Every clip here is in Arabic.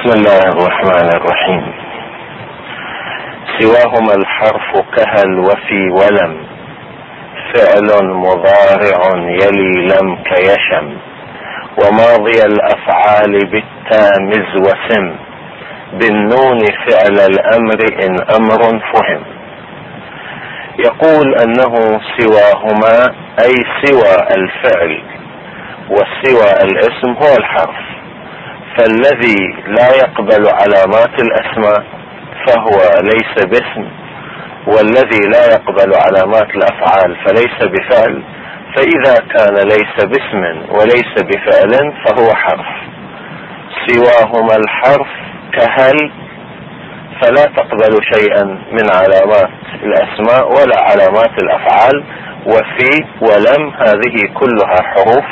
بسم الله الرحمن الرحيم. سواهما الحرف كهل وفي ولم، فعل مضارع يلي لم كيشم، وماضي الافعال بالتامز وسم، بالنون فعل الامر ان امر فهم. يقول انه سواهما اي سوى الفعل وسوى الاسم هو الحرف، فالذي لا يقبل علامات الاسماء فهو ليس باسم، والذي لا يقبل علامات الافعال فليس بفعل، فاذا كان ليس باسم وليس بفعل فهو حرف. سواهما الحرف كهل فلا تقبل شيئا من علامات الاسماء ولا علامات الافعال، وفي ولم هذه كلها حروف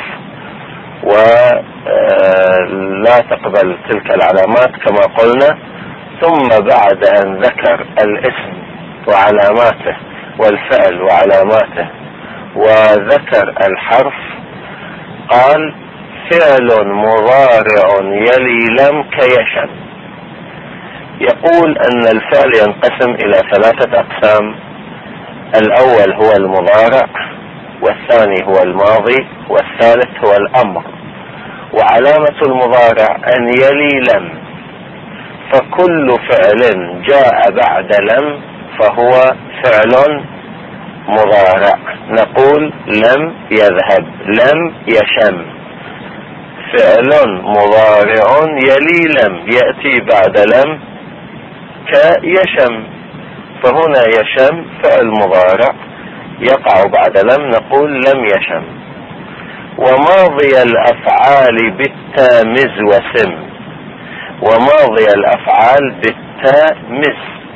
ولا تقبل تلك العلامات كما قلنا. ثم بعد ان ذكر الاسم وعلاماته والفعل وعلاماته وذكر الحرف قال فعل مضارع يلي لم كيشم. يقول ان الفعل ينقسم الى 3 اقسام: الاول هو المضارع، والثاني هو الماضي، والثالث هو الامر. وعلامة المضارع ان يلي لم، فكل فعل جاء بعد لم فهو فعل مضارع. نقول لم يذهب، لم يشم، فعل مضارع يلي لم يأتي بعد لم كيشم، فهنا يشم فعل مضارع يقع بعد لم، نقول لم يشم. وماضي الافعال بالتامز وسم، وماضي الافعال بالتاء مز،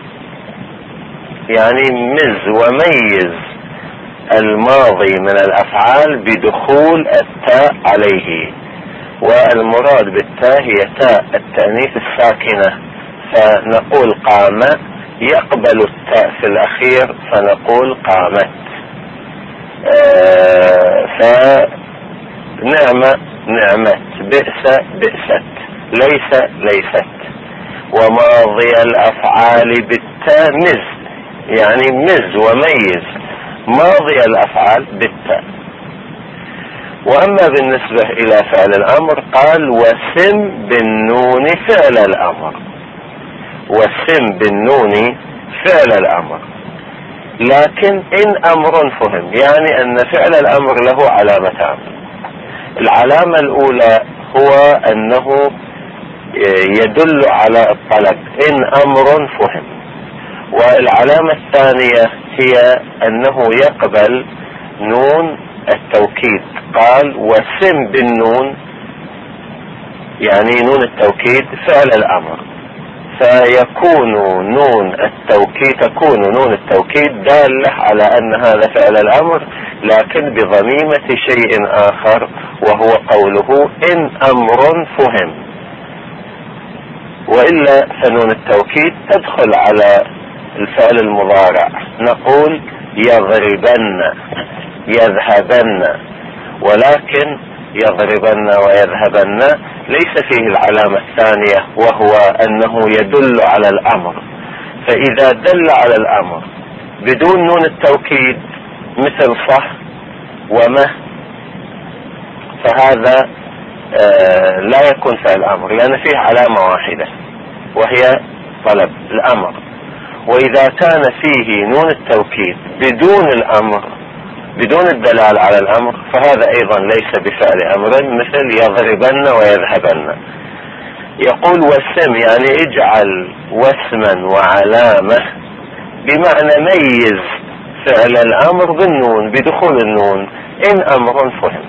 يعني مز وميز الماضي من الافعال بدخول التاء عليه، والمراد بالتاء هي تاء التأنيث الساكنة، فنقول قام يقبل التاء في الاخير فنقول قامت. فنعمة نعمت، بئس بئست، ليس ليست. وماضي الافعال بالتاء مز، يعني مز وميز ماضي الافعال بالتاء. واما بالنسبة الى فعل الامر قال وسم بالنون فعل الامر، وسم بالنون فعل الامر. لكن ان امر فهم، يعني ان فعل الامر له علامتان: العلامة الاولى هو انه يدل على الطلب ان امر فهم، والعلامة الثانية هي انه يقبل نون التوكيد. قال وسم بالنون، يعني نون التوكيد فعل الامر، فيكون تكون نون التوكيد دالة على ان هذا فعل الامر، لكن بضميمة شيء اخر وهو قوله ان امر فهم. وإلا فنون التوكيد تدخل على الفعل المضارع، نقول يضربن، يذهبن، ولكن يضربن ويذهبن ليس فيه العلامة الثانية وهو أنه يدل على الأمر. فإذا دل على الأمر بدون نون التوكيد مثل صح ومه، فهذا لا يكون فعل امر، لان فيه علامة واحدة وهي طلب الامر. واذا كان فيه نون التوكيد بدون الامر، بدون الدلال على الامر، فهذا ايضا ليس بفعل امر، مثل يضربن ويذهبن. يقول وسم، يعني اجعل وسما وعلامة، بمعنى ميز فعل الامر بالنون بدخول النون ان امر فهم.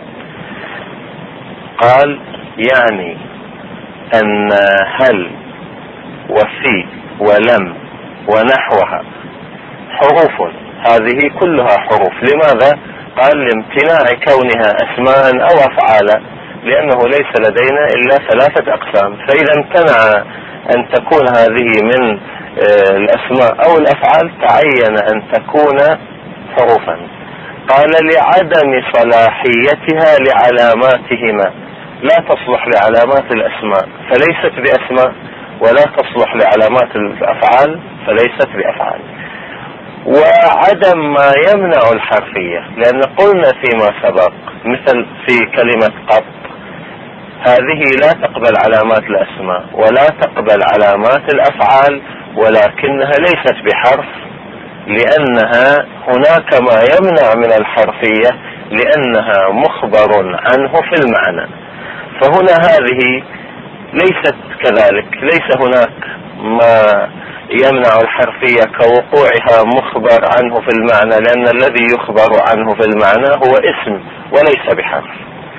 قال يعني ان هل وفي ولم ونحوها حروف، هذه كلها حروف. لماذا؟ قال لامتناع كونها اسماء او افعالا، لانه ليس لدينا الا 3 اقسام، فاذا امتنع ان تكون هذه من الاسماء او الافعال تعين ان تكون حروفا. قال لعدم صلاحيتها لعلاماتهما، لا تصلح لعلامات الأسماء فليست بأسماء، ولا تصلح لعلامات الأفعال فليست بأفعال. وعدم ما يمنع الحرفية، لأن قلنا فيما سبق مثل في كلمة قط، هذه لا تقبل علامات الأسماء ولا تقبل علامات الأفعال، ولكنها ليست بحرف، لأنها هناك ما يمنع من الحرفية لأنها مخبر عنه في المعنى. فهنا هذه ليست كذلك، ليس هناك ما يمنع الحرفية كوقوعها مخبر عنه في المعنى، لأن الذي يخبر عنه في المعنى هو اسم وليس بحرف.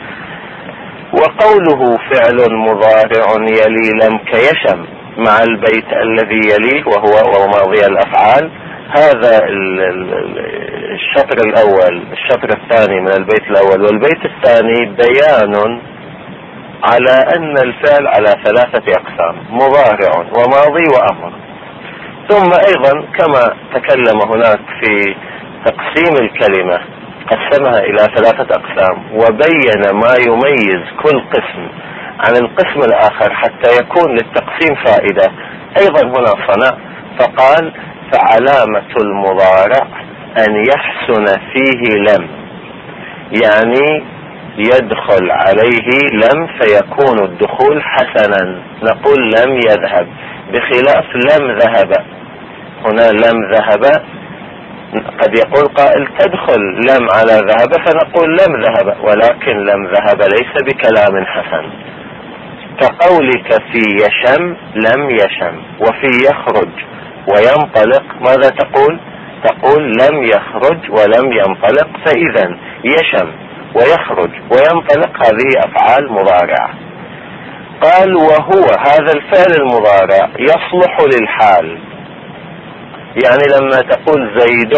وقوله فعل مضارع يلي لم كيشم مع البيت الذي يليه وهو ماضي الأفعال، هذا الشطر الأول، الشطر الثاني من البيت الأول والبيت الثاني بيان على أن الفعل على 3 أقسام: مضارع وماضي وأمر. ثم أيضا كما تكلم هناك في تقسيم الكلمة قسمها إلى 3 أقسام وبين ما يميز كل قسم عن القسم الآخر حتى يكون للتقسيم فائدة، أيضا هنا صنع فقال: فعلامة المضارع أن يحسن فيه لم، يعني يدخل عليه لم فيكون الدخول حسنا، نقول لم يذهب، بخلاف لم ذهب. هنا لم ذهب قد يقول قائل تدخل لم على ذهب فنقول لم ذهب، ولكن لم ذهب ليس بكلام حسن. كقولك في يشم لم يشم، وفي يخرج وينطلق ماذا تقول؟ تقول لم يخرج ولم ينطلق. فإذا يشم ويخرج وينطلق هذه أفعال مضارعة. قال: وهو هذا الفعل المضارع يصلح للحال، يعني لما تقول زيد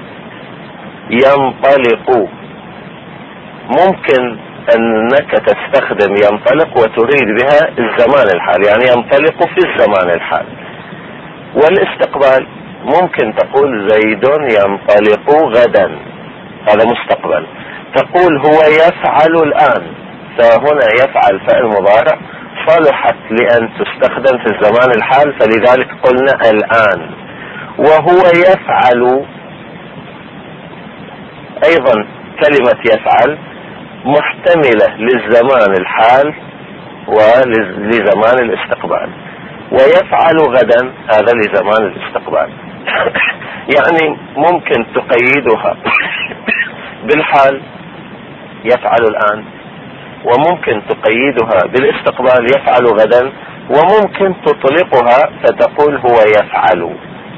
ينطلق ممكن أنك تستخدم ينطلق وتريد بها الزمان الحال، يعني ينطلق في الزمان الحال. والاستقبال ممكن تقول زيد ينطلق غدا، هذا مستقبل. تقول هو يفعل الآن، فهنا يفعل فعل مضارع صلحت لأن تستخدم في الزمان الحال، فلذلك قلنا الآن. وهو يفعل أيضا، كلمة يفعل محتملة للزمان الحال ولزمان الاستقبال، ويفعل غدا هذا لزمان الاستقبال. يعني ممكن تقيدها بالحال يفعل الآن، وممكن تقيدها بالاستقبال يفعل غدا، وممكن تطلقها فتقول هو يفعل،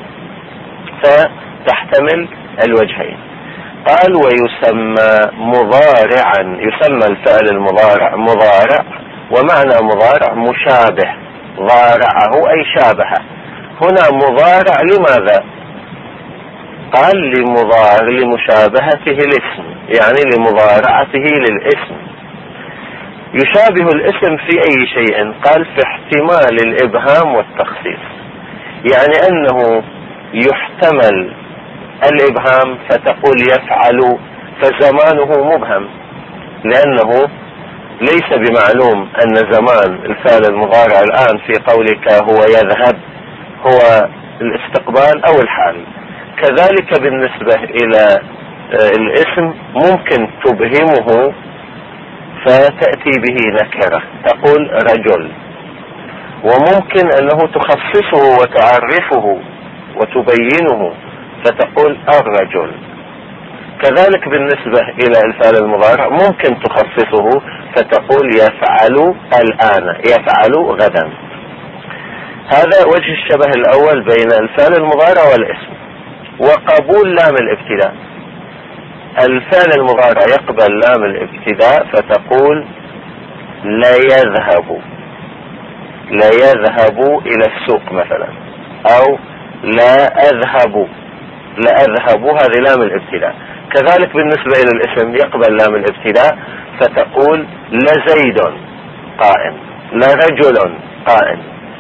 فتحتمل الوجهين. قال: ويسمى مضارعا، يسمى الفعل المضارع مضارع، ومعنى مضارع مشابه، ضارعه أي شابهه. هنا مضارع لماذا؟ قال: لمشابهته الاسم، يعني لمضارعته للاسم. يشابه الاسم في أي شيء؟ قال: في احتمال الإبهام والتخصيص، يعني أنه يحتمل الإبهام فتقول يفعل فزمانه مبهم، لأنه ليس بمعلوم أن زمان الفعل المضارع الآن في قولك هو يذهب هو الاستقبال أو الحال. كذلك بالنسبة إلى الاسم ممكن تبهمه فتأتي به نكرة تقول رجل، وممكن أنه تخصصه وتعرفه وتبينه فتقول الرجل. كذلك بالنسبة إلى الفعل المضارع ممكن تخصصه فتقول يفعل الآن، يفعل غدا. هذا وجه الشبه الأول بين الفعل المضارع والاسم. وقبول لام الابتداء، الفعل المضارع يقبل لام الابتداء فتقول لا يذهب، لا يذهب إلى السوق مثلا، أو لا أذهب، لا أذهب هذه لام الابتداء. كذلك بالنسبة إلى الاسم يقبل لام الابتداء فتقول لا زيد قائم، لا رجل قائم.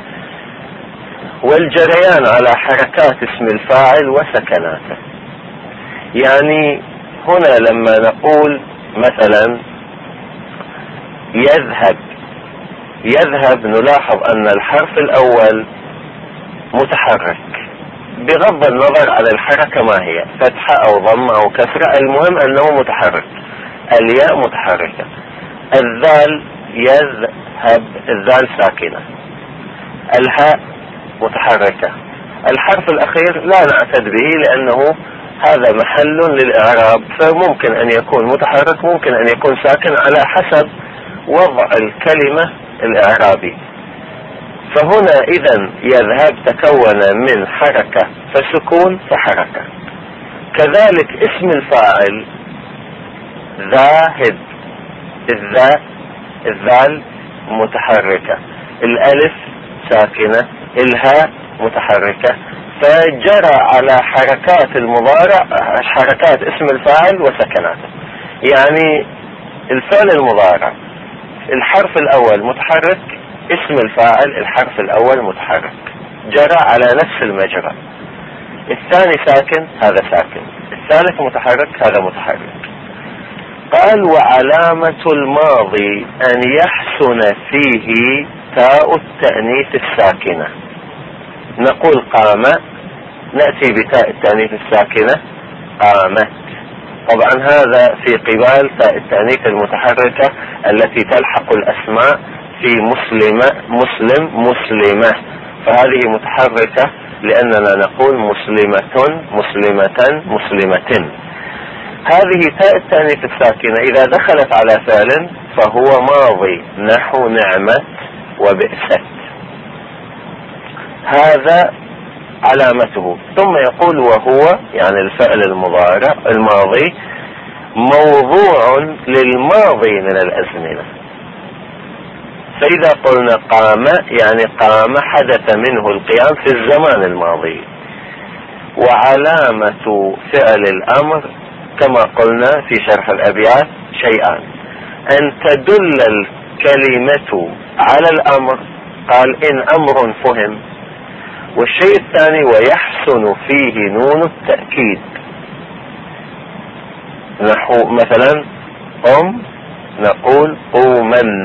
والجريان على حركات اسم الفاعل وسكناته، يعني هنا لما نقول مثلا يذهب نلاحظ ان الحرف الاول متحرك بغض النظر على الحركة ما هي، فتحة او ضمة او كسرة، المهم انه متحرك. الياء متحركة. الذال يذهب، الذال ساكنة. الهاء متحركة. الحرف الاخير لا نعتد به لانه هذا محل للاعراب، فممكن ان يكون متحرك ممكن ان يكون ساكن على حسب وضع الكلمة الاعرابي. فهنا اذا يذهب تكون من حركة فسكون فحركة. كذلك اسم الفاعل ذاهب، الذال متحركة، الالف ساكنة، الهاء متحركة، فجرى على حركات المضارع حركات اسم الفاعل وسكناته. يعني الفعل المضارع الحرف الاول متحرك، اسم الفاعل الحرف الاول متحرك، جرى على نفس المجرى. الثاني ساكن، هذا ساكن. الثالث متحرك، هذا متحرك. قال وعلامة الماضي ان يحسن فيه تاء التأنيث الساكنة. نقول قام، نأتي بتاء التأنيث الساكنة قامت. طبعا هذا في قبال تاء التأنيث المتحركة التي تلحق الأسماء في مسلمة، فهذه متحركة لأننا نقول مسلمة، مسلمة. هذه تاء التأنيث الساكنة إذا دخلت على فعل فهو ماضي، نحو نعمت وبئست، هذا علامته. ثم يقول وهو يعني الفعل المضارع الماضي موضوع للماضي من الأزمنة. فإذا قلنا قام يعني قام حدث منه القيام في الزمان الماضي. وعلامة فعل الأمر كما قلنا في شرح الأبيات شيئان: أن تدل الكلمة على الأمر، قال إن أمر فهم. والشيء الثاني ويحسن فيه نون التأكيد، نحو مثلا قم نقول قومن،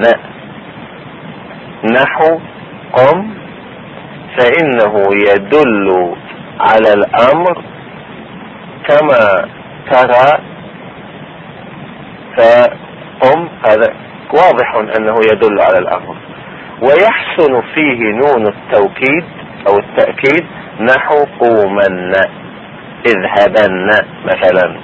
نحو قم فإنه يدل على الأمر كما ترى، فقم هذا واضح أنه يدل على الأمر. ويحسن فيه نون التوكيد أو التأكيد، نحو قومن اذهبن مثلا.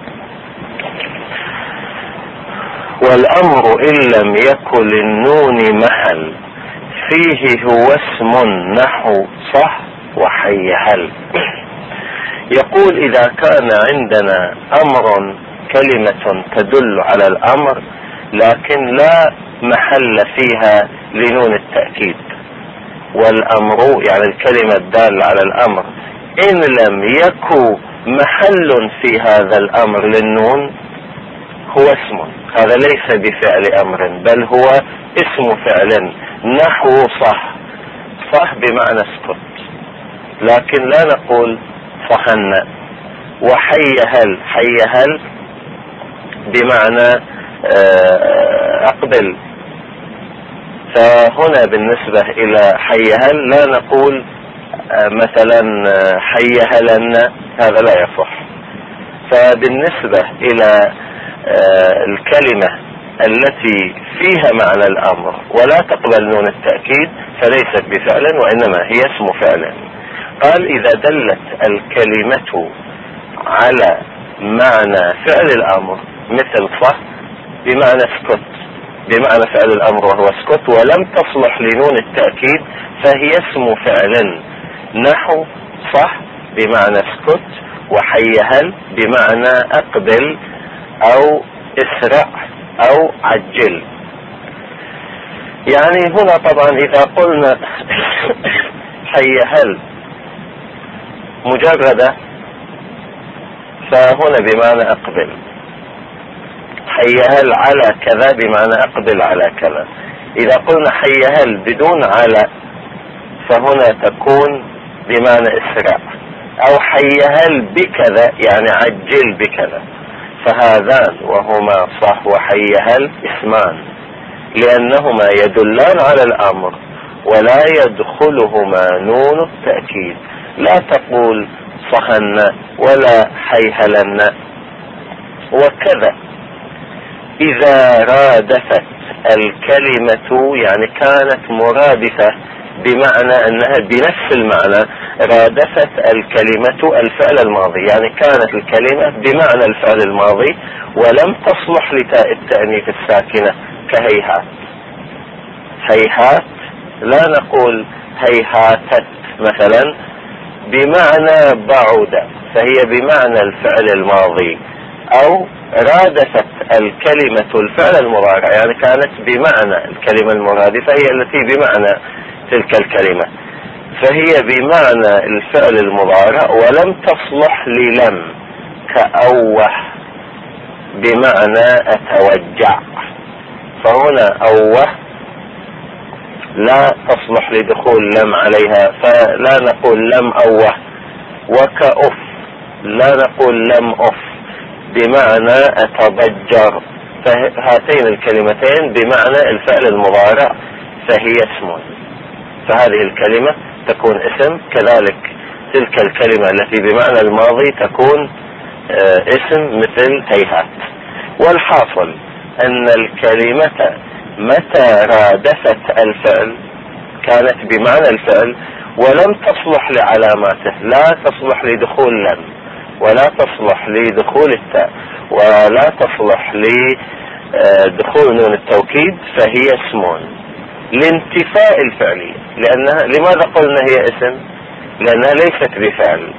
والأمر إن لم يكن للنون محل فيه هو اسم، نحو صح وحي هل. يقول إذا كان عندنا أمر كلمة تدل على الأمر لكن لا محل فيها لنون التأكيد، والأمر يعني الكلمة الدالة على الأمر إن لم يكن محل في هذا الأمر للنون هو اسم، هذا ليس بفعل أمر بل هو اسم فعل، نحو صح، صح بمعنى اسكت لكن لا نقول صحن. وحي هل، حي هل بمعنى أقبل. فهنا بالنسبة إلى حي هل لا نقول مثلا حي هلن، هذا لا يصح. فبالنسبة إلى الكلمة التي فيها معنى الأمر ولا تقبل نون التأكيد فليست بفعل وإنما هي اسم فعل. قال إذا دلت الكلمة على معنى فعل الأمر مثل صح بمعنى اسكت، بمعنى فعل الأمر وهو اسكت، ولم تصلح لنون التأكيد فهي اسم فعل، نحو صح بمعنى اسكت، وحي هل بمعنى أقبل أو اسرع أو عجل. يعني هنا طبعا إذا قلنا حي هل مجردة فهنا بمعنى أقبل، حي هل على كذا بمعنى أقبل على كذا. إذا قلنا حي هل بدون على فهنا تكون بمعنى اسرع، أو حي هل بكذا يعني عجل بكذا. فهذان وهما صح وحي هل اسمان، لأنهما يدلان على الأمر ولا يدخلهما نون التأكيد. لا تقول صهن ولا حيهلن. وكذا إذا رادفت الكلمة، يعني كانت مرادفة بمعنى أنها بنفس المعنى، رادفت الكلمة الفعل الماضي، يعني كانت الكلمة بمعنى الفعل الماضي ولم تصلح لتاء التأنيث الساكنة كهيهات. هيهات لا نقول هيهاتت مثلا بمعنى بعد، فهي بمعنى الفعل الماضي. أو رادفت الكلمة الفعل المضارع، يعني كانت بمعنى الكلمة المرادفة هي التي بمعنى تلك الكلمة، فهي بمعنى الفعل المضارع ولم تصلح للم، كأوه بمعنى أتوجع، فهنا أوه لا تصلح لدخول لم عليها، فلا نقول لم أوه. وكأف لا نقول لم أف بمعنى أتضجر، فهاتين الكلمتين بمعنى الفعل المضارع فهي اسم، فهذه الكلمة تكون اسم. كذلك تلك الكلمة التي بمعنى الماضي تكون اسم مثل هيهات. والحاصل أن الكلمة متى رادفت الفعل كانت بمعنى الفعل ولم تصلح لعلاماته، لا تصلح لدخول لم ولا تصلح لدخول التاء ولا تصلح لدخول نون التوكيد، فهي اسم لانتفاء الفعلية. لأنها لماذا قلنا هي اسم؟ لأنها ليست بفعل.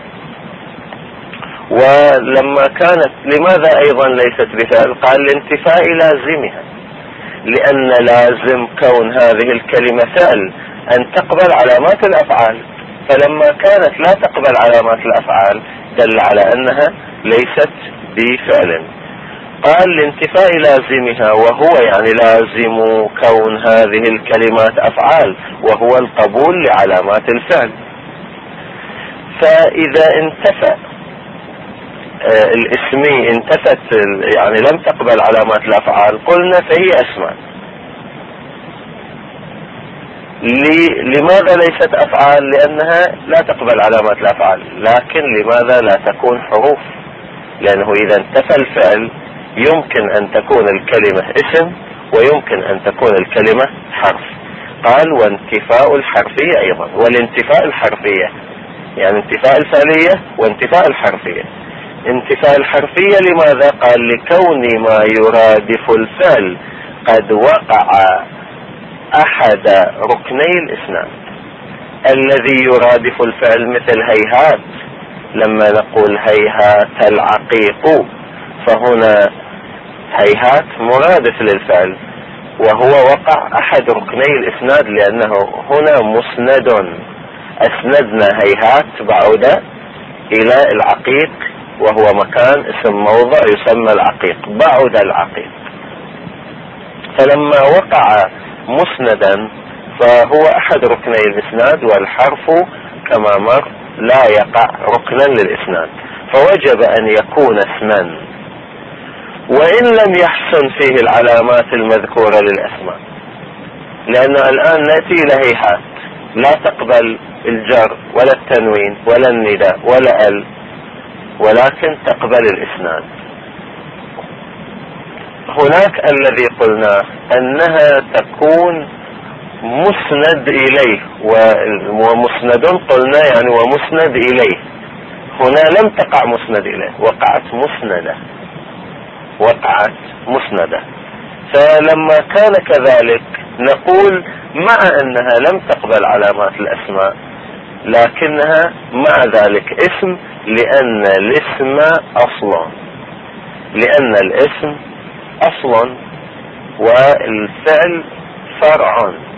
ولما كانت لماذا أيضا ليست بفعل؟ قال لانتفاء لازمها، لأن لازم كون هذه الكلمة فعل أن تقبل علامات الأفعال، فلما كانت لا تقبل علامات الأفعال دل على أنها ليست بفعل. قال لانتفاء لازمها، وهو يعني لازم كون هذه الكلمات أفعال، وهو القبول لعلامات الفعل. فإذا انتفى الاسمي انتفت يعني لم تقبل علامات الأفعال قلنا فهي أسماء. لماذا ليست أفعال؟ لأنها لا تقبل علامات الأفعال. لكن لماذا لا تكون حروف؟ لأنه إذا انتفى الفعل يمكن أن تكون الكلمة اسم ويمكن أن تكون الكلمة حرف. قال وانتفاء الحرفية أيضا. والانتفاء الحرفية يعني انتفاء الفعلية وانتفاء الحرفية. انتفاء الحرفية لماذا؟ قال لكون ما يرادف الفعل قد وقع أحد ركني الإسناد. الذي يرادف الفعل مثل هيهات، لما نقول هيهات العقيق، فهنا هيهات مرادف للفعل وهو وقع أحد ركني الإسناد، لأنه هنا مسند، أسندنا هيهات بعد إلى العقيق، وهو مكان اسم موضع يسمى العقيق، بعد العقيق. فلما وقع مسندا فهو أحد ركني الإسناد، والحرف كما مر لا يقع ركنا للإسناد، فوجب أن يكون اسما وإن لم يحسن فيه العلامات المذكورة للأسماء. لأنه الآن نأتي إلى هيهات لا تقبل الجر ولا التنوين ولا النداء ولا ال، ولكن تقبل الإسناد. هناك الذي قلنا أنها تكون مسند إليه، ومسند قلنا يعني ومسند إليه. هنا لم تقع مسند إليه، وقعت مسندة، وقعت مسندة. فلما كان كذلك نقول مع أنها لم تقبل علامات الأسماء لكنها مع ذلك اسم، لأن الاسم أصلا، لأن الاسم أصلا والفعل فرع.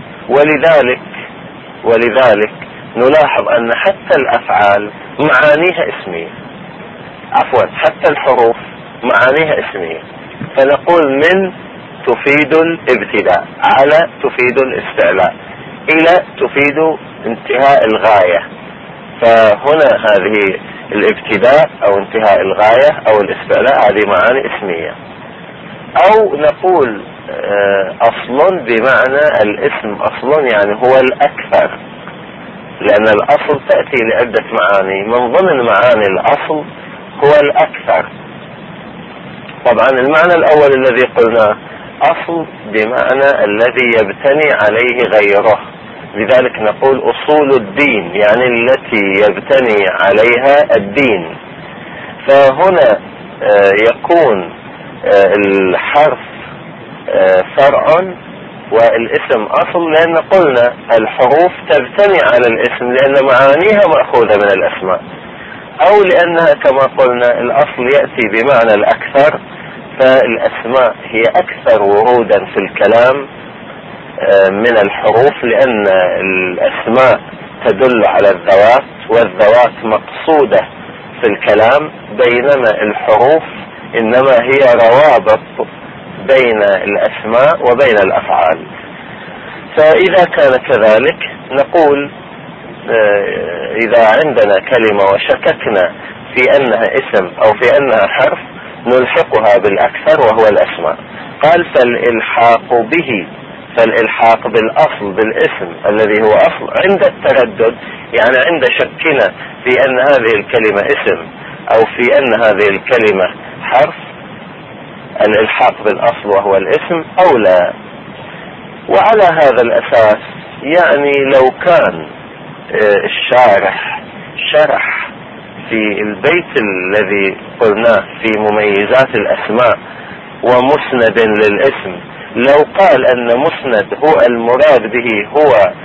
ولذلك نلاحظ أن حتى الأفعال معانيها اسمية، عفوا حتى الحروف معانيها اسمية. فنقول من تفيد الابتداء، على تفيد الاستعلاء، إلى تفيد انتهاء الغاية. فهنا هذه الابتداء أو انتهاء الغاية أو الاستعلاء هذه معاني اسمية. أو نقول أصل بمعنى الاسم أصل يعني هو الأكثر، لأن الأصل تأتي لعدة معاني، من ضمن معاني الأصل هو الأكثر. طبعا المعنى الأول الذي قلناه أصل بمعنى الذي يبتني عليه غيره، لذلك نقول أصول الدين يعني التي يبتني عليها الدين. فهنا يكون الحرف فرع والاسم أصل، لأن قلنا الحروف تبتني على الاسم لأن معانيها مأخوذة من الأسماء، أو لأنها كما قلنا الأصل يأتي بمعنى الأكثر، فالأسماء هي أكثر ورودا في الكلام من الحروف، لأن الأسماء تدل على الذوات والذوات مقصودة في الكلام، بينما الحروف إنما هي روابط بين الأسماء وبين الأفعال. فإذا كان كذلك نقول إذا عندنا كلمة وشككنا في أنها اسم أو في أنها حرف نلحقها بالأكثر وهو الأسماء. قال فالإلحاق بالأصل بالاسم الذي هو أصل عند التردد، يعني عند شكنا في أن هذه الكلمة اسم أو في أن هذه الكلمة حرف، الإلحاق بالأصل وهو الاسم أولى. وعلى هذا الأساس يعني لو كان الشارح شرح في البيت الذي قلناه في مميزات الأسماء ومسند للاسم، لو قال أن مسند هو المراد به هو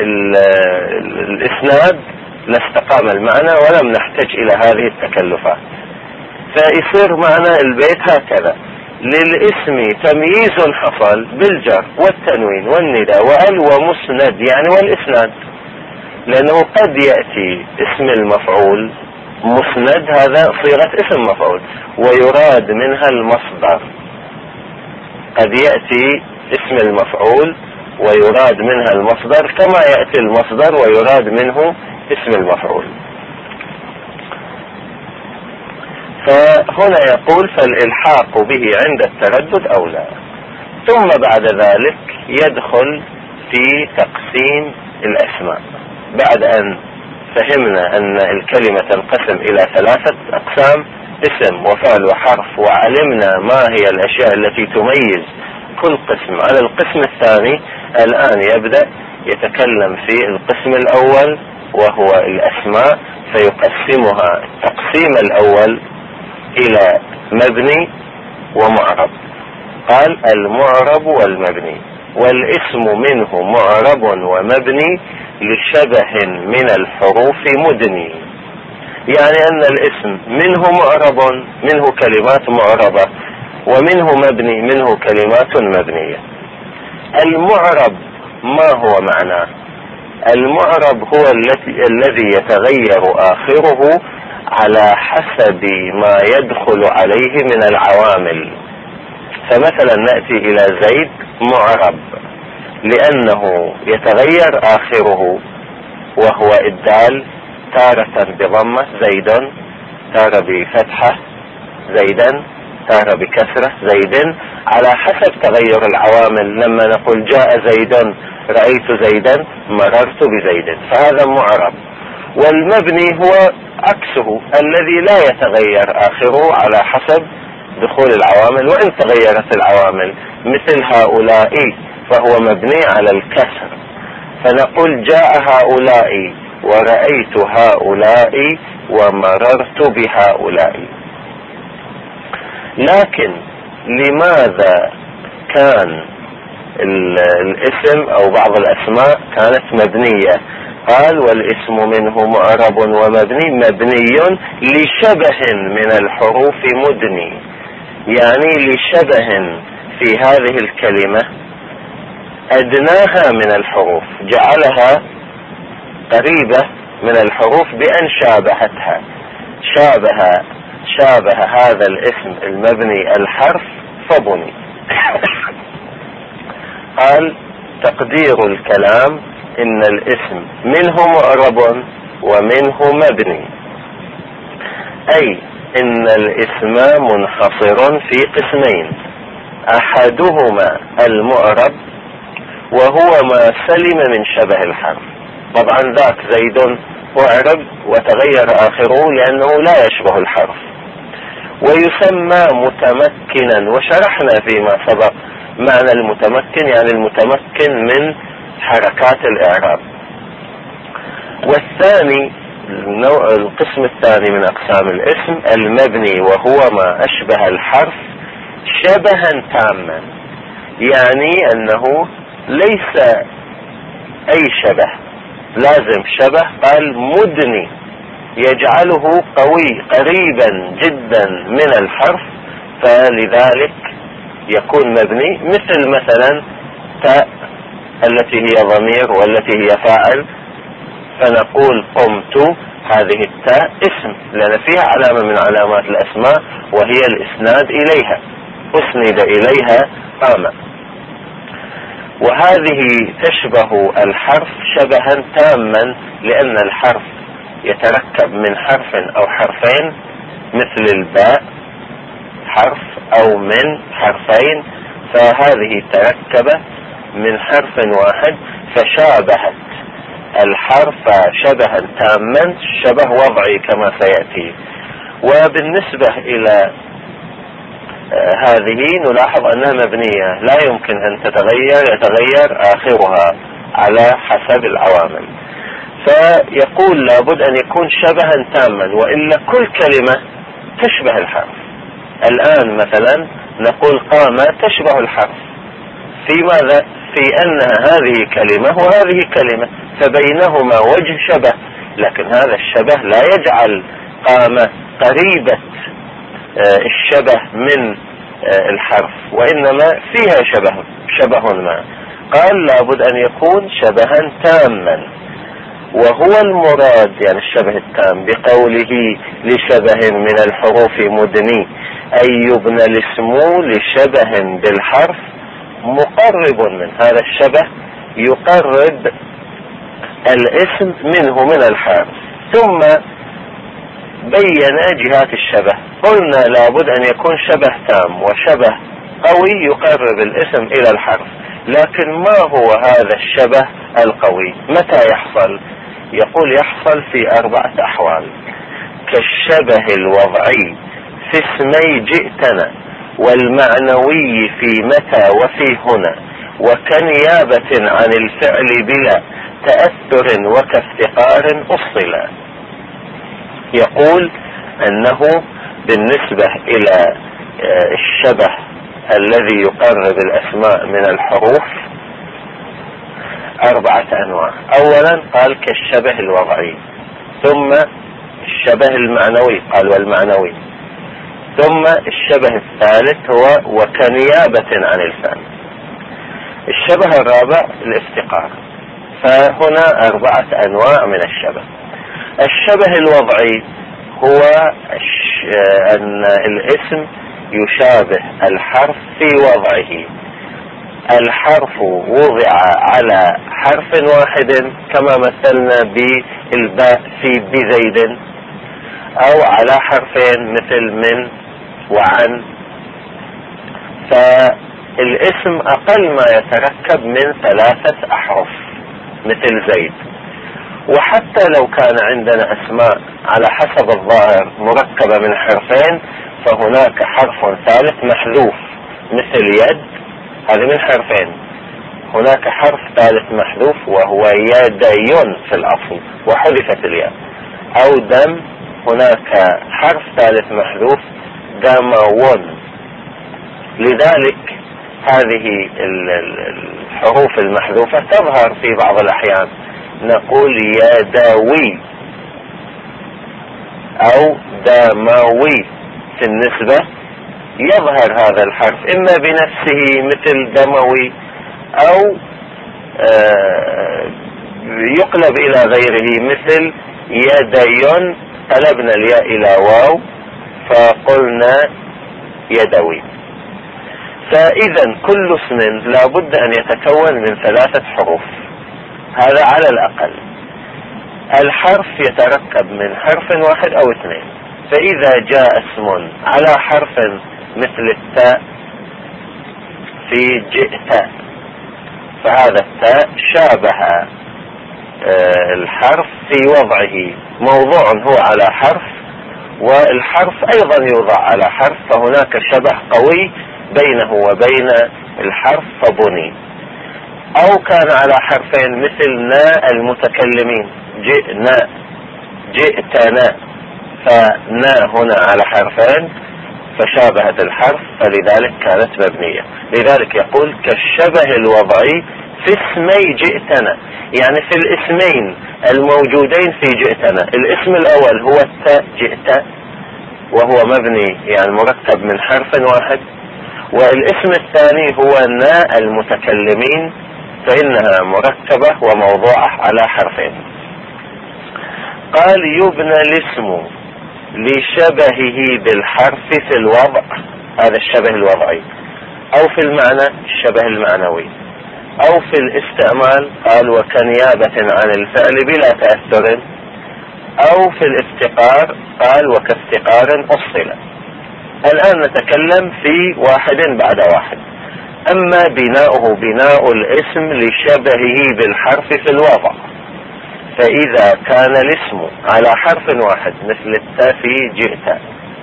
الإسناد لاستقام المعنى ولم نحتاج إلى هذه التكلفات. فيصير معنى البيت هكذا: للاسم تمييز حصل بالجر والتنوين والنداء وال ومسند يعني والإسناد، لأنه قد يأتي اسم المفعول مسند، هذا صيغة اسم مفعول، ويراد منها المصدر. قد يأتي اسم المفعول ويراد منها المصدر كما يأتي المصدر ويراد منه اسم المفعول. فهنا يقول فالإلحاق به عند التردد أولى. ثم بعد ذلك يدخل في تقسيم الأسماء. بعد أن فهمنا أن الكلمة تنقسم إلى 3 أقسام: اسم وفعل وحرف، وعلمنا ما هي الأشياء التي تميز كل قسم على القسم الثاني، الآن يبدأ يتكلم في القسم الأول وهو الأسماء، فيقسمها التقسيم الأول إلى مبني ومعرب. قال المعرب والمبني، والاسم منه معرب ومبني لشبه من الحروف مدني، يعني أن الاسم منه معرب منه كلمات معربة، ومنه مبني منه كلمات مبنية. المعرب ما هو معناه؟ المعرب هو الذي يتغير آخره على حسب ما يدخل عليه من العوامل. فمثلا نأتي إلى زيد معرب لأنه يتغير آخره وهو الدال، تارة بضمة زيد، تارة بفتحة زيدا، تارة بكسرة زيد، على حسب تغير العوامل. لما نقول جاء زيد رأيت زيدا مررت بزيد، فهذا معرب. والمبني هو عكسه الذي لا يتغير آخره على حسب دخول العوامل، وإن تغيرت العوامل مثل هؤلاء فهو مبني على الكسر، فنقول جاء هؤلاء ورأيت هؤلاء ومررت بهؤلاء. لكن لماذا كان الاسم أو بعض الأسماء كانت مبنية؟ قال والاسم منه معرب ومبني، مبني لشبه من الحروف مدني، يعني لشبه في هذه الكلمة أدناها من الحروف، جعلها قريبة من الحروف بأن شابهتها، شابه هذا الاسم المبني الحرف فبني. قال تقدير الكلام إن الاسم منه معرب ومنه مبني، أي إن الاسم منحصر في قسمين: احدهما المعرب وهو ما سلم من شبه الحرف. طبعا ذاك زيد معرب وتغير اخره لانه لا يشبه الحرف، ويسمى متمكنا، وشرحنا فيما سبق معنى المتمكن، يعني المتمكن من حركات الاعراب. والثاني القسم الثاني من اقسام الاسم المبني، وهو ما اشبه الحرف شبها تاما، يعني انه ليس اي شبه، لازم شبه قال مدني يجعله قوي قريبا جدا من الحرف، فلذلك يكون مبني، مثلا تاء التي هي ضمير والتي هي فاعل، فنقول قمت، هذه التاء اسم لأن فيها علامة من علامات الأسماء وهي الإسناد إليها، أسند إليها قام. وهذه تشبه الحرف شبها تاما لأن الحرف يتركب من حرف أو حرفين، مثل الباء حرف أو من حرفين، فهذه تركبت من حرف واحد فشابهت الحرف شبها تاما، شبه وضعي كما سيأتي. وبالنسبة إلى هذه نلاحظ أنها مبنية لا يمكن أن تتغير، يتغير آخرها على حسب العوامل، فيقول لابد أن يكون شبها تاما، وإلا كل كلمة تشبه الحرف. الآن مثلا نقول قام تشبه الحرف، في ماذا؟ في أنها هذه كلمة وهذه كلمة، فبينهما وجه شبه، لكن هذا الشبه لا يجعل قام قريبة الشبه من الحرف، وإنما فيها شبه ما. قال لابد أن يكون شبها تاما، وهو المراد يعني الشبه التام بقوله لشبه من الحروف مدني، أي يبنى الاسم لشبه بالحرف مقرب من هذا الشبه، يقرب الاسم منه من الحرف. ثم بين جهات الشبه، قلنا لابد أن يكون شبه تام وشبه قوي يقرب الاسم إلى الحرف، لكن ما هو هذا الشبه القوي؟ متى يحصل؟ يقول يحصل في 4 أحوال: كالشبه الوضعي في اسمي جئتنا، والمعنوي في متى وفي هنا، وكنيابة عن الفعل بلا تأثر وكافتقار أصلا. يقول أنه بالنسبة إلى الشبه الذي يقرب الأسماء من الحروف 4 أنواع. أولا قال كالشبه الوضعي، ثم الشبه المعنوي قال والمعنوي، ثم الشبه الثالث هو وكنيابة عن الفعل. الشبه الرابع الافتقار. فهنا 4 أنواع من الشبه. الشبه الوضعي هو أن الاسم يشابه الحرف في وضعه، الحرف وضع على حرف واحد كما مثلنا بالباء في بزيد، أو على حرفين مثل من وعن، فالاسم أقل ما يتركب من 3 أحرف مثل زيد. وحتى لو كان عندنا أسماء على حسب الظاهر مركبة من حرفين، فهناك حرف ثالث محذوف مثل يد، هذا من حرفين، هناك حرف ثالث محذوف وهو يدين في الأصل وحذفت الياء. أو دم، هناك حرف ثالث محذوف دمون. لذلك هذه الحروف المحذوفة تظهر في بعض الأحيان، نقول يدوي أو دموي، في النسبة يظهر هذا الحرف إما بنفسه مثل دموي، أو يقلب إلى غيره مثل يدين، قلبنا الياء إلى واو فقلنا يدوي. فإذا كل اسم لابد أن يتكون من 3 حروف، هذا على الأقل. الحرف يتركب من حرف واحد أو 2، فإذا جاء اسم على حرف مثل التاء في جئت، فهذا التاء شابه الحرف في وضعه، موضوع هو على حرف والحرف ايضا يوضع على حرف، فهناك شبه قوي بينه وبين الحرف فبني. او كان على حرفين مثل نا المتكلمين، جئنا جئتنا، فنا هنا على حرفين فشابهت الحرف، فلذلك كانت مبنية. لذلك يقول كالشبه الوضعي في اسمي جئتنا، يعني في الاسمين الموجودين في جئتنا. الاسم الاول هو التاء جئت وهو مبني يعني مركب من حرف واحد، والاسم الثاني هو نا المتكلمين فإنها مركبة وموضوعة على حرفين. قال يبنى الاسم لشبهه بالحرف في الوضع، هذا الشبه الوضعي، او في المعنى الشبه المعنوي، او في الاستعمال قال وكنيابة عن الفعل بلا تأثر، او في الافتقار قال وكافتقار أصل. الآن نتكلم في واحد بعد واحد. اما بناؤه بناء الاسم لشبهه بالحرف في الوضع، فإذا كان الاسم على حرف واحد مثل التاء في جئت،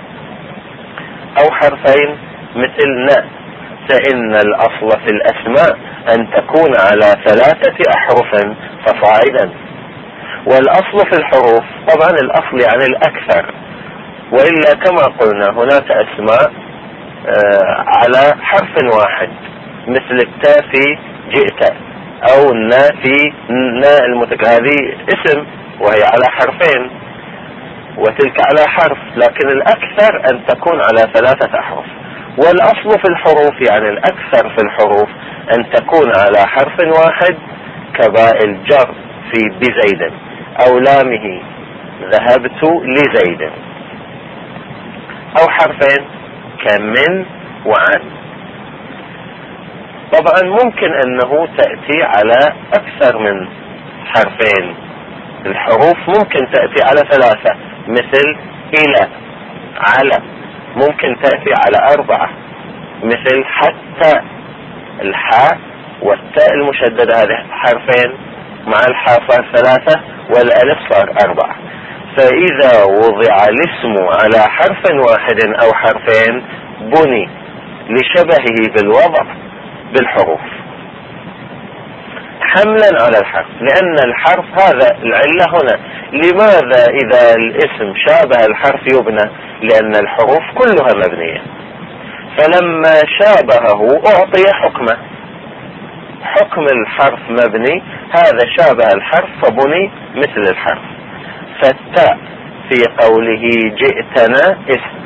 أو حرفين مثل نا، فإن الأصل في الأسماء أن تكون على 3 أحرف فصاعدا. والأصل في الحروف طبعا الأصل يعني الأكثر، وإلا كما قلنا هناك أسماء على حرف واحد مثل التاء في جئت، او النا في نا هذه اسم وهي على حرفين وتلك على حرف، لكن الاكثر ان تكون على 3 احرف. والاصل في الحروف يعني الاكثر في الحروف ان تكون على حرف واحد كباء الجر في بزيد، او لامه ذهبت لزيد، او حرفين كمن وعن. طبعا ممكن انه تأتي على اكثر من حرفين، الحروف ممكن تأتي على 3 مثل الى، على، ممكن تأتي على 4 مثل حتى، الحاء والتاء المشددة هذه حرفين مع الحاء صار 3 والالف صار 4. فاذا وضع الاسم على حرف واحد او حرفين بني لشبهه بالوضع بالحروف حملا على الحرف، لأن الحرف هذا العلة هنا. لماذا إذا الاسم شابه الحرف يبنى؟ لأن الحروف كلها مبنية، فلما شابهه أعطي حكمه، حكم الحرف مبني، هذا شابه الحرف فبني مثل الحرف. فالتاء في قوله جئتنا اسم،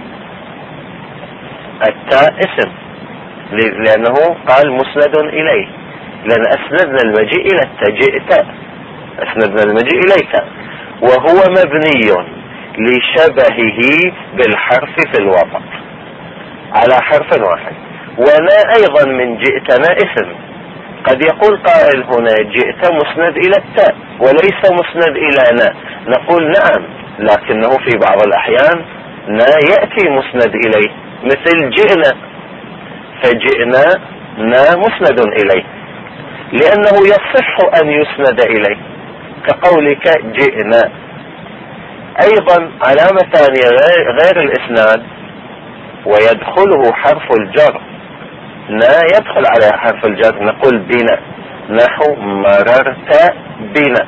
التاء اسم لأنه قال مسند إليه، لأن أسندنا المجيء إلى التجئت، أسندنا المجيء إليك، وهو مبني لشبهه بالحرف في الوضع على حرف واحد. ونا أيضا من جئتنا اسم. قد يقول قائل هنا جئت مسند إلى التاء وليس مسند إلى نا، نقول نعم، لكنه في بعض الأحيان نا يأتي مسند إليه مثل جئنا، فجئنا نا مسند إليه لأنه يصح أن يسند إليه كقولك جئنا. أيضا علامة ثانية غير الإسناد ويدخله حرف الجر، نا يدخل على حرف الجر، نقول بنا، نحو مررت بنا،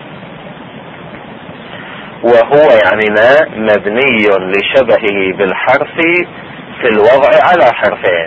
وهو يعني نا مبني لشبهه بالحرف في الوضع على حرفين،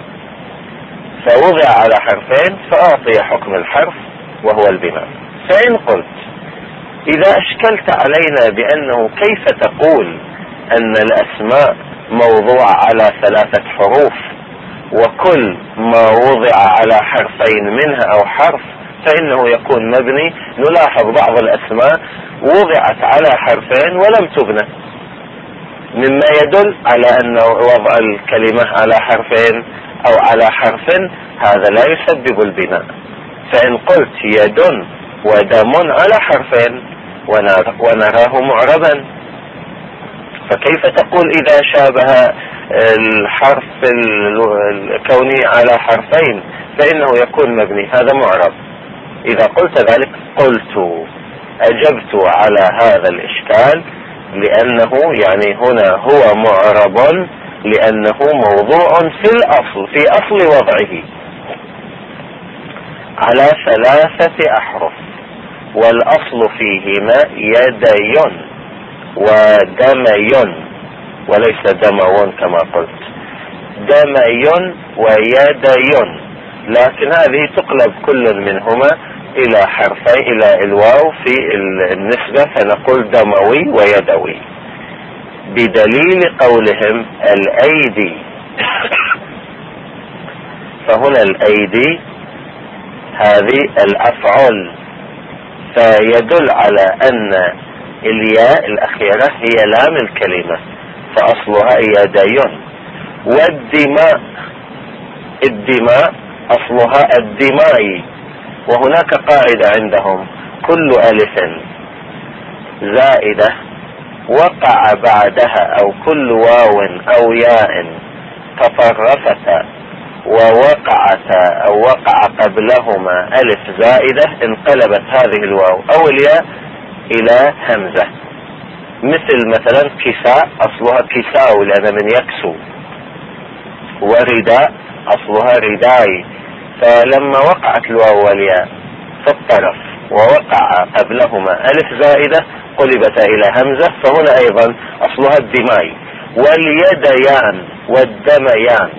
فوضع على حرفين فأعطي حكم الحرف وهو البناء. فإن قلت إذا أشكلت علينا بأنه كيف تقول أن الأسماء موضوعة على 3 حروف وكل ما وضع على حرفين منها أو حرف فإنه يكون مبني، نلاحظ بعض الأسماء وضعت على حرفين ولم تبنى، مما يدل على أن وضع الكلمة على حرفين أو على حرف هذا لا يسبب البناء. فإن قلت يد ودم على حرفين ونراه معربا، فكيف تقول إذا شابه الحرف الكوني على حرفين فإنه يكون مبني، هذا معرب. إذا قلت ذلك قلت أجبت على هذا الإشكال، لأنه يعني هنا هو معرب لأنه موضوع في الأصل، في أصل وضعه على 3 أحرف، والأصل فيهما يدي ودمي، وليس دمون كما قلت، دمي ويدي، لكن هذه تقلب كل منهما إلى حرفين إلى الواو في النسبة، فنقول دموي ويدوي، بدليل قولهم الأيدي. فهنا الأيدي هذه الأفعال، فيدل على أن الياء الأخيرة هي لام الكلمة، فأصلها يدي. والدماء، الدماء أصلها الدماء. وهناك قاعدة عندهم: كل ألف زائدة وقع بعدها أو كل واو أو ياء تطرفتا ووقعتا أو وقع قبلهما ألف زائدة انقلبت هذه الواو أو الياء إلى همزة. مثلا كساء أصلها كساء لأن من يكسو، ورداء أصلها رداي، فلما وقعت الواو والياء في الطرف ووقع قبلهما ألف زائدة قلبت إلى همزة، فهنا أيضا أصلها الدماي. واليديان والدميان،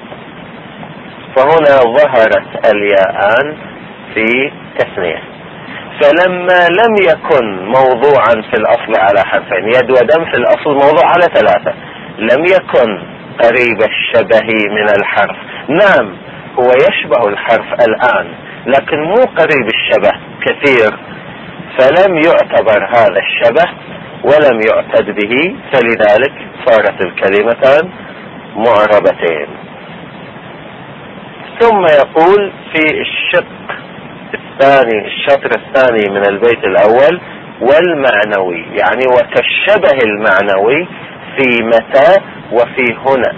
فهنا ظهرت الياءان في تثنية. فلما لم يكن موضوعا في الأصل على حرفين، يد ودم في الأصل موضوع على 3، لم يكن قريب الشبه من الحرف. نعم هو يشبه الحرف الآن، لكن مو قريب الشبه كثير، فلم يعتبر هذا الشبه ولم يعتد به، فلذلك صارت الكلمتان معربتين. ثم يقول في الشطر الثاني من البيت الأول: والمعنوي، يعني وكالشبه المعنوي في متى وفي هنا.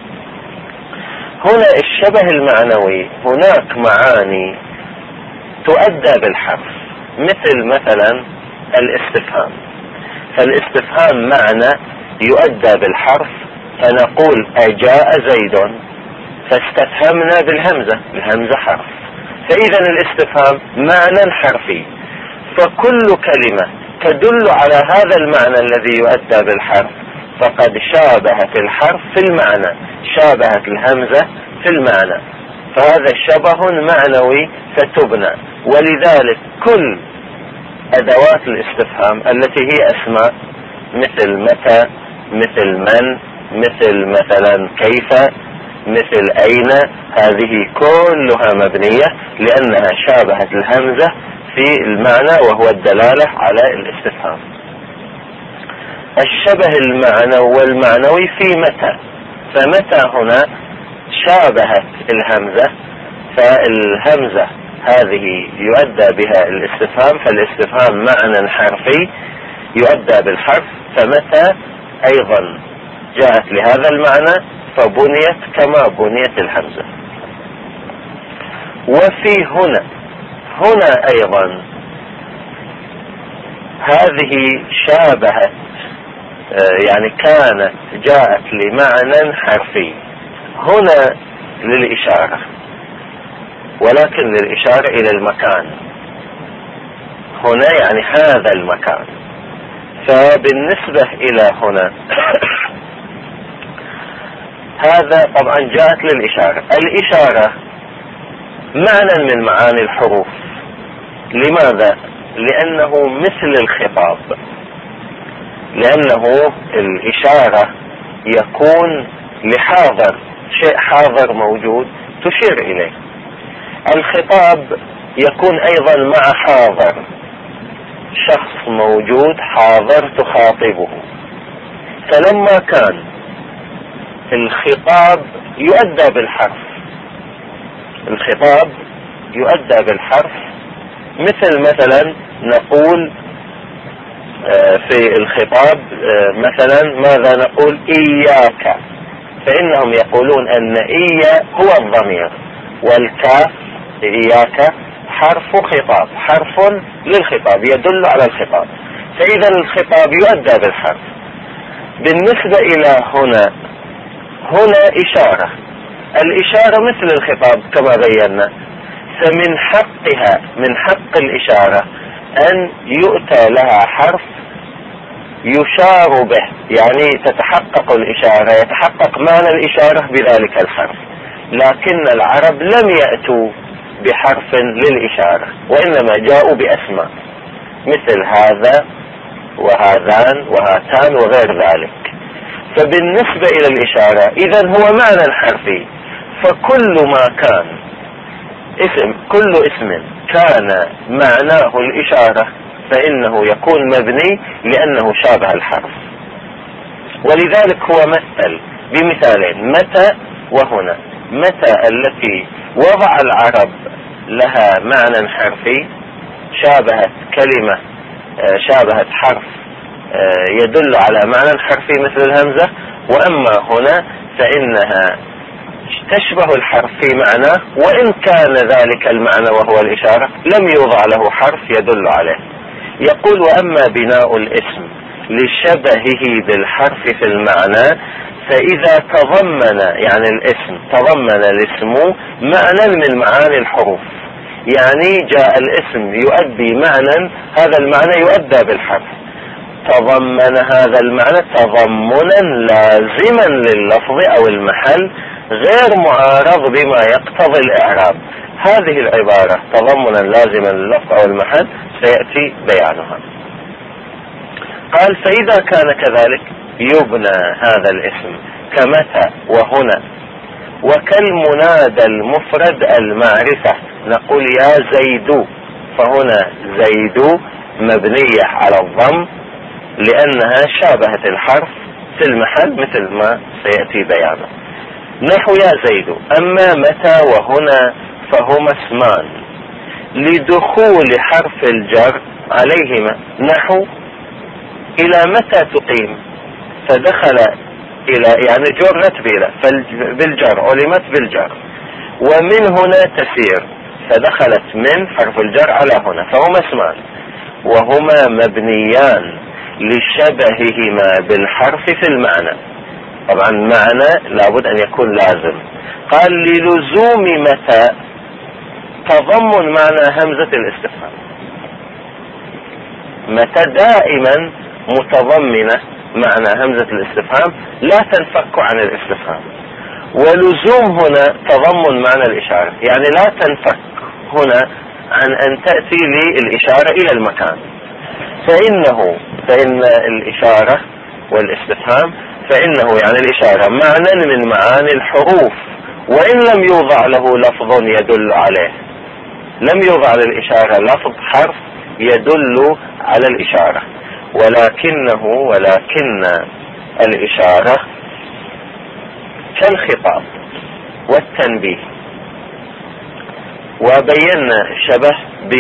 هنا الشبه المعنوي هناك معاني تؤدى بالحرف، مثلا الاستفهام. فالاستفهام معنى يؤدى بالحرف، فنقول أجاء زيد، فاستفهمنا بالهمزة، الهمزة حرف، فإذا الاستفهام معنى حرفي. فكل كلمة تدل على هذا المعنى الذي يؤدى بالحرف فقد شابهت الحرف في المعنى، شابهت الهمزة في المعنى، فهذا شبه معنوي فتبنى. ولذلك كل أدوات الاستفهام التي هي أسماء، مثل متى، مثل من، مثلا كيف، مثل أين، هذه كلها مبنية لأنها شابهت الهمزة في المعنى، وهو الدلالة على الاستفهام. الشبه والمعنوي في متى، فمتى هنا شابهت الهمزة، فالهمزة هذه يؤدى بها الاستفهام، فالاستفهام معنى حرفي يؤدى بالحرف، فمتى أيضا جاءت لهذا المعنى فبنيت كما بنيت الهمزة. وفي هنا أيضا هذه شابهت، يعني كانت جاءت لمعنى حرفي، هنا للإشارة، ولكن للإشارة إلى المكان، هنا يعني هذا المكان. فبالنسبة إلى هنا هذا طبعا جاءت للإشارة. الإشارة معنى من معاني الحروف. لماذا؟ لأنه مثل الخطاب، لأنه الإشارة يكون لحاضر، شيء حاضر موجود تشير إليه. الخطاب يكون أيضا مع حاضر، شخص موجود حاضر تخاطبه. فلما كان الخطاب يؤدى بالحرف، الخطاب يؤدى بالحرف، مثلا نقول في الخطاب مثلا ماذا نقول؟ إياك، فإنهم يقولون أن إيا هو الضمير، والكاف إياك حرف خطاب، حرف للخطاب يدل على الخطاب، فإذا الخطاب يؤدى بالحرف. بالنسبة إلى هنا إشارة، الإشارة مثل الخطاب كما بينا، فمن حقها، من حق الإشارة أن يؤتى لها حرف يشار به، يعني تتحقق الإشارة، يتحقق معنى الإشارة بذلك الحرف. لكن العرب لم يأتوا بحرف للإشارة، وإنما جاءوا بأسماء مثل هذا وهذان وهاتان وغير ذلك. فبالنسبة إلى الإشارة إذن هو معنى حرفي، فكل ما كان كل اسم كان معناه الإشارة فإنه يكون مبني لأنه شابه الحرف. ولذلك هو مثل بمثالين، متى وهنا. متى التي وضع العرب لها معنى حرفي، شابهت كلمة، شابهت حرف يدل على معنى حرفي مثل الهمزة. وأما هنا فإنها تشبه الحرف في معناه، وإن كان ذلك المعنى وهو الإشارة لم يوضع له حرف يدل عليه. يقول: وأما بناء الاسم لشبهه بالحرف في المعنى، فإذا تضمن، يعني الاسم تضمن الاسم معنى من معاني الحروف، يعني جاء الاسم يؤدي معنى، هذا المعنى يؤدى بالحرف، تضمن هذا المعنى تضمنا لازما لللفظ أو المحل غير معارض بما يقتضي الإعراب. هذه العبارة تضمنا لازما لللفظ أو المحل سيأتي بيانها. قال: فإذا كان كذلك يبنى هذا الاسم كمتى وهنا، وكالمنادى المفرد المعرفة، نقول يا زيد، فهنا زيد مبنية على الضم لأنها شابهت الحرف في المحل مثل ما سيأتي بيانه، نحو يا زيد. أما متى وهنا فهما اسمان لدخول حرف الجر عليهما، نحو إلى متى تقيم، فدخل إلى، يعني جرت بالجر، علمت بالجر. ومن هنا تسير، فدخلت من حرف الجر على هنا، فهما اسمان وهما مبنيان لشبههما بالحرف في المعنى. طبعا معنى لابد أن يكون لازم. قال: للزوم متى تضمن معنى همزة الاستفهام. متى دائما متضمنة معنى همزة الاستفهام، لا تنفك عن الاستفهام. ولزوم هنا تضمن معنى الإشارة، يعني لا تنفك هنا عن أن تأتي للإشارة إلى المكان. فإن الإشارة والاستفهام، فإنه يعني الإشارة معنى من معاني الحروف، وإن لم يوضع له لفظ يدل عليه، لم يوضع للإشارة لفظ حرف يدل على الإشارة، ولكن الإشارة كالخطاب والتنبيه. وبينا شبه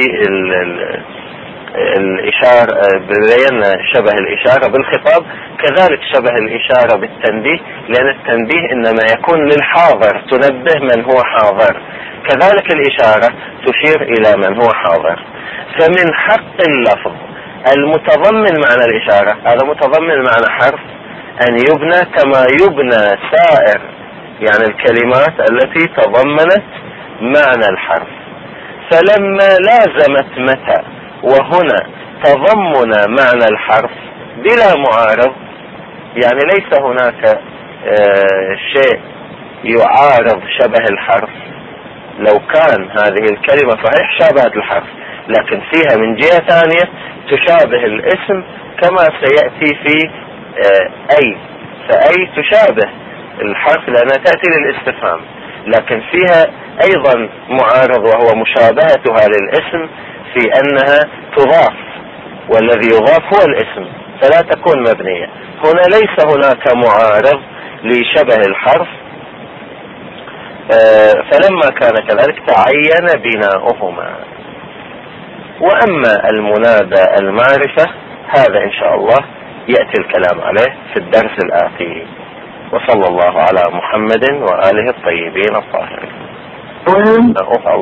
بينا شبه الإشارة بالخطاب، كذلك شبه الإشارة بالتنبيه، لأن التنبيه إنما يكون للحاضر، تنبه من هو حاضر، كذلك الإشارة تشير إلى من هو حاضر. فمن حق اللفظ المتضمن معنى الإشارة، هذا متضمن معنى حرف، أن يبنى كما يبنى سائر، يعني الكلمات التي تضمنت معنى الحرف. فلما لازمت متى وهنا تضمن معنى الحرف بلا معارض، يعني ليس هناك شيء يعارض شبه الحرف. لو كان هذه الكلمة صحيح شابهت الحرف، لكن فيها من جهة ثانية تشابه الاسم كما سيأتي في فأي تشابه الحرف لأنها تأتي للاستفهام، لكن فيها أيضا معارض وهو مشابهتها للاسم في أنها تضاف، والذي يضاف هو الاسم، فلا تكون مبنية. هنا ليس هناك معارض لشبه الحرف، فلما كان كذلك تعين بناؤهما. وأما المنادى المعرفة هذا إن شاء الله يأتي الكلام عليه في الدرس الآتي. وصلى الله على محمد وآله الطيبين الطاهرين.